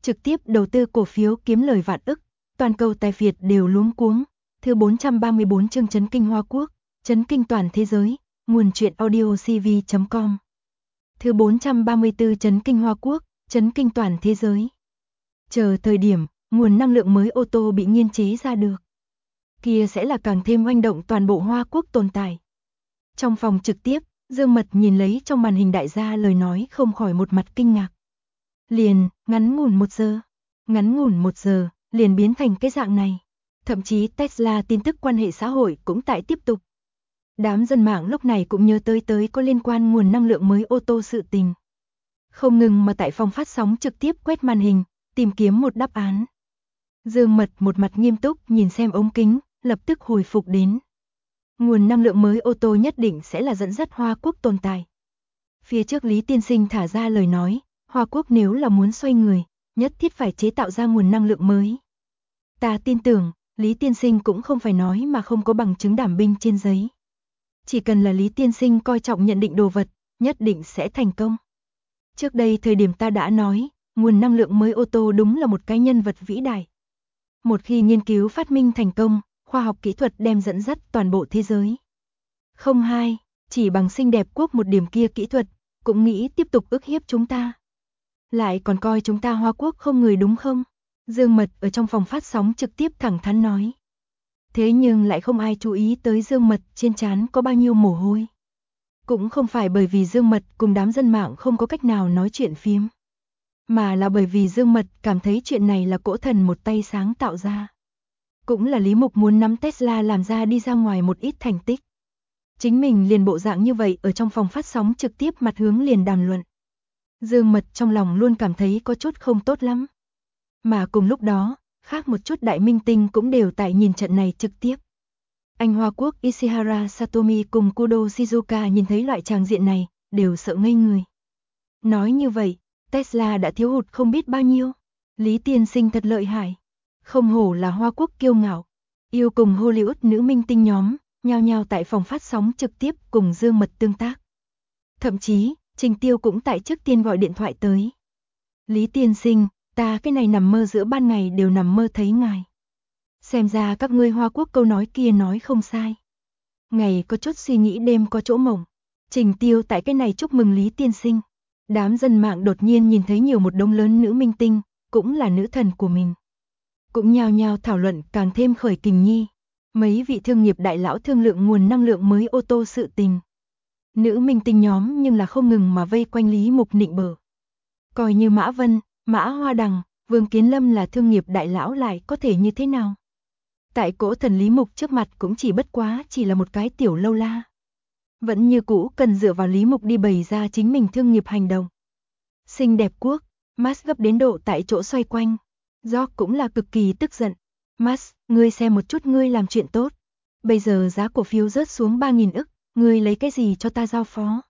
trực tiếp đầu tư cổ phiếu kiếm lời vạn ức, toàn cầu tài Việt đều luống cuống. Thứ 434 chương chấn kinh Hoa Quốc, chấn kinh toàn thế giới, nguồn truyện audio cv.com. Thứ 434 chấn kinh Hoa Quốc, chấn kinh toàn thế giới. Chờ thời điểm, nguồn năng lượng mới ô tô bị nghiên chế ra được. Kia sẽ là càng thêm oanh động toàn bộ Hoa Quốc tồn tại. Trong phòng trực tiếp, Dương Mật nhìn lấy trong màn hình đại gia lời nói không khỏi một mặt kinh ngạc. Ngắn ngủn một giờ, liền biến thành cái dạng này. Thậm chí Tesla tin tức quan hệ xã hội cũng tại tiếp tục. Đám dân mạng lúc này cũng nhớ tới có liên quan nguồn năng lượng mới ô tô sự tình. Không ngừng mà tại phòng phát sóng trực tiếp quét màn hình, tìm kiếm một đáp án. Dương Mật một mặt nghiêm túc nhìn xem ống kính, lập tức hồi phục đến. Nguồn năng lượng mới ô tô nhất định sẽ là dẫn dắt Hoa Quốc tồn tại. Phía trước Lý Tiên Sinh thả ra lời nói, Hoa Quốc nếu là muốn xoay người, nhất thiết phải chế tạo ra nguồn năng lượng mới. Ta tin tưởng, Lý Tiên Sinh cũng không phải nói mà không có bằng chứng đảm binh trên giấy. Chỉ cần là Lý Tiên Sinh coi trọng nhận định đồ vật, nhất định sẽ thành công. Trước đây thời điểm ta đã nói, nguồn năng lượng mới ô tô đúng là một cái nhân vật vĩ đại. Một khi nghiên cứu phát minh thành công, khoa học kỹ thuật đem dẫn dắt toàn bộ thế giới. Không hai, chỉ bằng xinh đẹp quốc một điểm kia kỹ thuật, cũng nghĩ tiếp tục ức hiếp chúng ta. Lại còn coi chúng ta Hoa Quốc không người đúng không? Dương Mật ở trong phòng phát sóng trực tiếp thẳng thắn nói. Thế nhưng lại không ai chú ý tới Dương Mật trên trán có bao nhiêu mồ hôi. Cũng không phải bởi vì Dương Mật cùng đám dân mạng không có cách nào nói chuyện phiếm. Mà là bởi vì Dương Mật cảm thấy chuyện này là cỗ thần một tay sáng tạo ra. Cũng là Lý Mục muốn nắm Tesla làm ra đi ra ngoài một ít thành tích. Chính mình liền bộ dạng như vậy ở trong phòng phát sóng trực tiếp mặt hướng liền đàm luận. Dương Mật trong lòng luôn cảm thấy có chút không tốt lắm. Mà cùng lúc đó, khác một chút đại minh tinh cũng đều tại nhìn trận này trực tiếp. Anh Hoa Quốc Ishihara Satomi cùng Kudo Shizuka nhìn thấy loại tràng diện này, đều sợ ngây người. Nói như vậy, Tesla đã thiếu hụt không biết bao nhiêu. Lý Tiên Sinh thật lợi hại. Không hổ là Hoa Quốc kiêu ngạo. Yêu cùng Hollywood nữ minh tinh nhóm, nhao nhao tại phòng phát sóng trực tiếp cùng Dương Mật tương tác. Thậm chí, Trình Tiêu cũng tại trước tiên gọi điện thoại tới. Lý Tiên Sinh, ta cái này nằm mơ giữa ban ngày đều nằm mơ thấy ngài. Xem ra các ngươi Hoa Quốc câu nói kia nói không sai. Ngày có chút suy nghĩ đêm có chỗ mộng. Trình Tiêu tại cái này chúc mừng Lý Tiên Sinh. Đám dân mạng đột nhiên nhìn thấy nhiều một đống lớn nữ minh tinh, cũng là nữ thần của mình. Cũng nhao nhao thảo luận càng thêm khởi kình nhi. Mấy vị thương nghiệp đại lão thương lượng nguồn năng lượng mới ô tô sự tình. Nữ minh tinh nhóm nhưng là không ngừng mà vây quanh Lý Mục nịnh bợ. Coi như Mã Vân, Mã Hoa Đằng, Vương Kiến Lâm là thương nghiệp đại lão lại có thể như thế nào? Tại cỗ thần Lý Mục trước mặt cũng bất quá chỉ là một cái tiểu lâu la. Vẫn như cũ cần dựa vào Lý Mục đi bày ra chính mình thương nghiệp hành động. Xinh đẹp quốc, Max gấp đến độ tại chỗ xoay quanh. George cũng là cực kỳ tức giận. Max, ngươi xem một chút ngươi làm chuyện tốt. Bây giờ giá cổ phiếu rớt xuống 3.000 ức, ngươi lấy cái gì cho ta giao phó?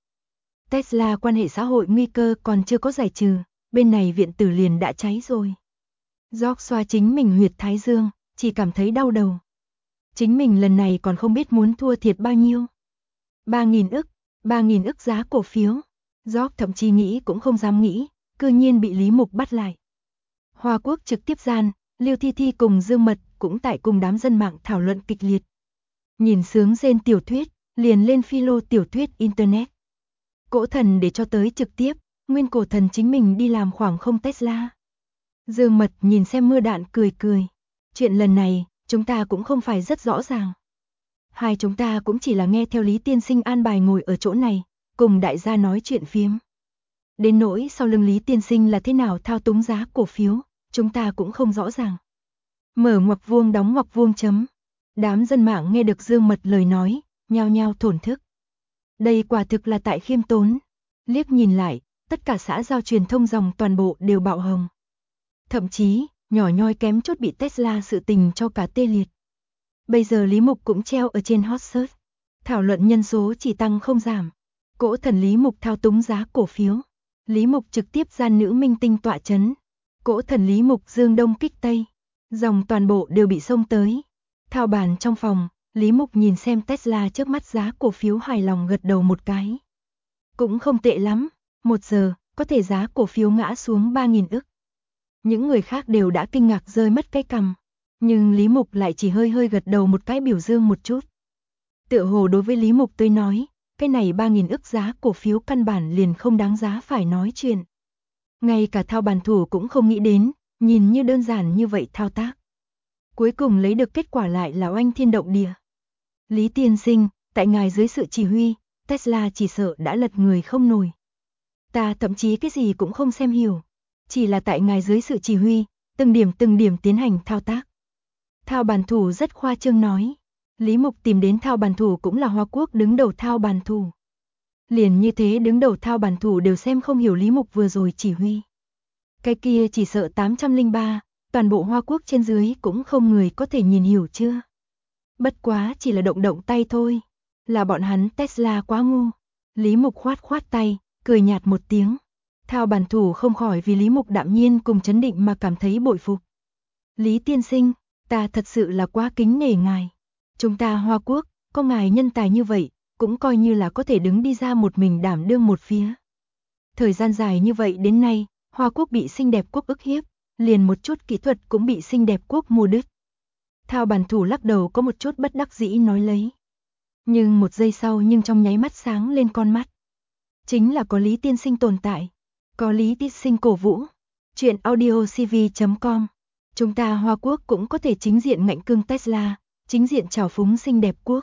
Tesla quan hệ xã hội nguy cơ còn chưa có giải trừ, bên này viện tử liền đã cháy rồi. George xoa chính mình huyệt thái dương, chỉ cảm thấy đau đầu. Chính mình lần này còn không biết muốn thua thiệt bao nhiêu. 3.000 ức giá cổ phiếu. George thậm chí nghĩ cũng không dám nghĩ, cư nhiên bị Lý Mục bắt lại. Hoa Quốc trực tiếp gian, Lưu Thi Thi cùng Dương Mật cũng tại cùng đám dân mạng thảo luận kịch liệt. Nhìn sướng rên tiểu thuyết, liền lên philo tiểu thuyết internet. Cỗ thần để cho tới trực tiếp, nguyên cổ thần chính mình đi làm khoảng không Tesla. Dương Mật nhìn xem mưa đạn cười cười. Chuyện lần này, chúng ta cũng không phải rất rõ ràng. Hai chúng ta cũng chỉ là nghe theo Lý Tiên Sinh an bài ngồi ở chỗ này, cùng đại gia nói chuyện phiếm. Đến nỗi sau lưng Lý Tiên Sinh là thế nào thao túng giá cổ phiếu, chúng ta cũng không rõ ràng. Mở ngoặc vuông đóng ngoặc vuông chấm. Đám dân mạng nghe được Dương Mật lời nói, nhao nhao thổn thức. Đây quả thực là tại khiêm tốn. Liếc nhìn lại, tất cả xã giao truyền thông dòng toàn bộ đều bạo hồng. Thậm chí, nhỏ nhoi kém chút bị Tesla sự tình cho cả tê liệt. Bây giờ Lý Mục cũng treo ở trên hot search. Thảo luận nhân số chỉ tăng không giảm. Cỗ thần Lý Mục thao túng giá cổ phiếu. Lý Mục trực tiếp gian nữ minh tinh tọa chấn. Cỗ thần Lý Mục dương đông kích tây. Dòng toàn bộ đều bị xông tới. Thao bàn trong phòng, Lý Mục nhìn xem Tesla trước mắt giá cổ phiếu hài lòng gật đầu một cái. Cũng không tệ lắm, 1 giờ, có thể giá cổ phiếu ngã xuống 3.000 ức. Những người khác đều đã kinh ngạc rơi mất cái cằm. Nhưng Lý Mục lại chỉ hơi hơi gật đầu một cái biểu dương một chút. Tựa hồ đối với Lý Mục tôi nói, cái này 3.000 ức giá cổ phiếu căn bản liền không đáng giá phải nói chuyện. Ngay cả thao bàn thủ cũng không nghĩ đến, nhìn như đơn giản như vậy thao tác. Cuối cùng lấy được kết quả lại là oanh thiên động địa. Lý tiên sinh, tại ngài dưới sự chỉ huy, Tesla chỉ sợ đã lật người không nổi. Ta thậm chí cái gì cũng không xem hiểu. Chỉ là tại ngài dưới sự chỉ huy, từng điểm tiến hành thao tác. Thao bàn thủ rất khoa trương nói. Lý Mục tìm đến thao bàn thủ cũng là Hoa Quốc đứng đầu thao bàn thủ. Liền như thế đứng đầu thao bàn thủ đều xem không hiểu Lý Mục vừa rồi chỉ huy. Cái kia chỉ sợ 803, toàn bộ Hoa Quốc trên dưới cũng không người có thể nhìn hiểu chưa. Bất quá chỉ là động tay thôi. Là bọn hắn Tesla quá ngu. Lý Mục khoát tay, cười nhạt một tiếng. Thao bàn thủ không khỏi vì Lý Mục đạm nhiên cùng chấn định mà cảm thấy bội phục. Lý tiên sinh, ta thật sự là quá kính nể ngài. Chúng ta Hoa Quốc, có ngài nhân tài như vậy, cũng coi như là có thể đứng đi ra một mình đảm đương một phía. Thời gian dài như vậy đến nay, Hoa Quốc bị xinh đẹp quốc ức hiếp, liền một chút kỹ thuật cũng bị xinh đẹp quốc mua đứt. Thao bàn thủ lắc đầu có một chút bất đắc dĩ nói lấy. Nhưng một giây sau nhưng trong nháy mắt sáng lên con mắt. Chính là có Lý tiên sinh tồn tại. Có Lý tiên sinh cổ vũ. Chuyện audiocv.com. Chúng ta Hoa Quốc cũng có thể chính diện ngạnh cương Tesla, chính diện trào phúng xinh đẹp quốc.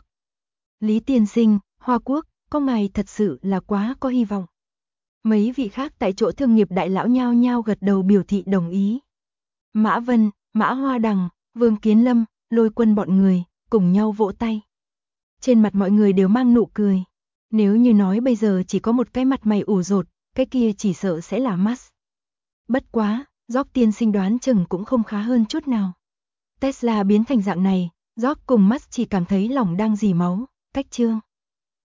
Lý tiên sinh, Hoa Quốc, có ngài thật sự là quá có hy vọng. Mấy vị khác tại chỗ thương nghiệp đại lão nhao nhao gật đầu biểu thị đồng ý. Mã Vân, Mã Hoa Đằng, Vương Kiến Lâm, Lôi Quân bọn người, cùng nhau vỗ tay. Trên mặt mọi người đều mang nụ cười. Nếu như nói bây giờ chỉ có một cái mặt mày ủ rột, cái kia chỉ sợ sẽ là Musk. Bất quá, George tiên sinh đoán chừng cũng không khá hơn chút nào. Tesla biến thành dạng này, George cùng Musk chỉ cảm thấy lòng đang dì máu, cách chương.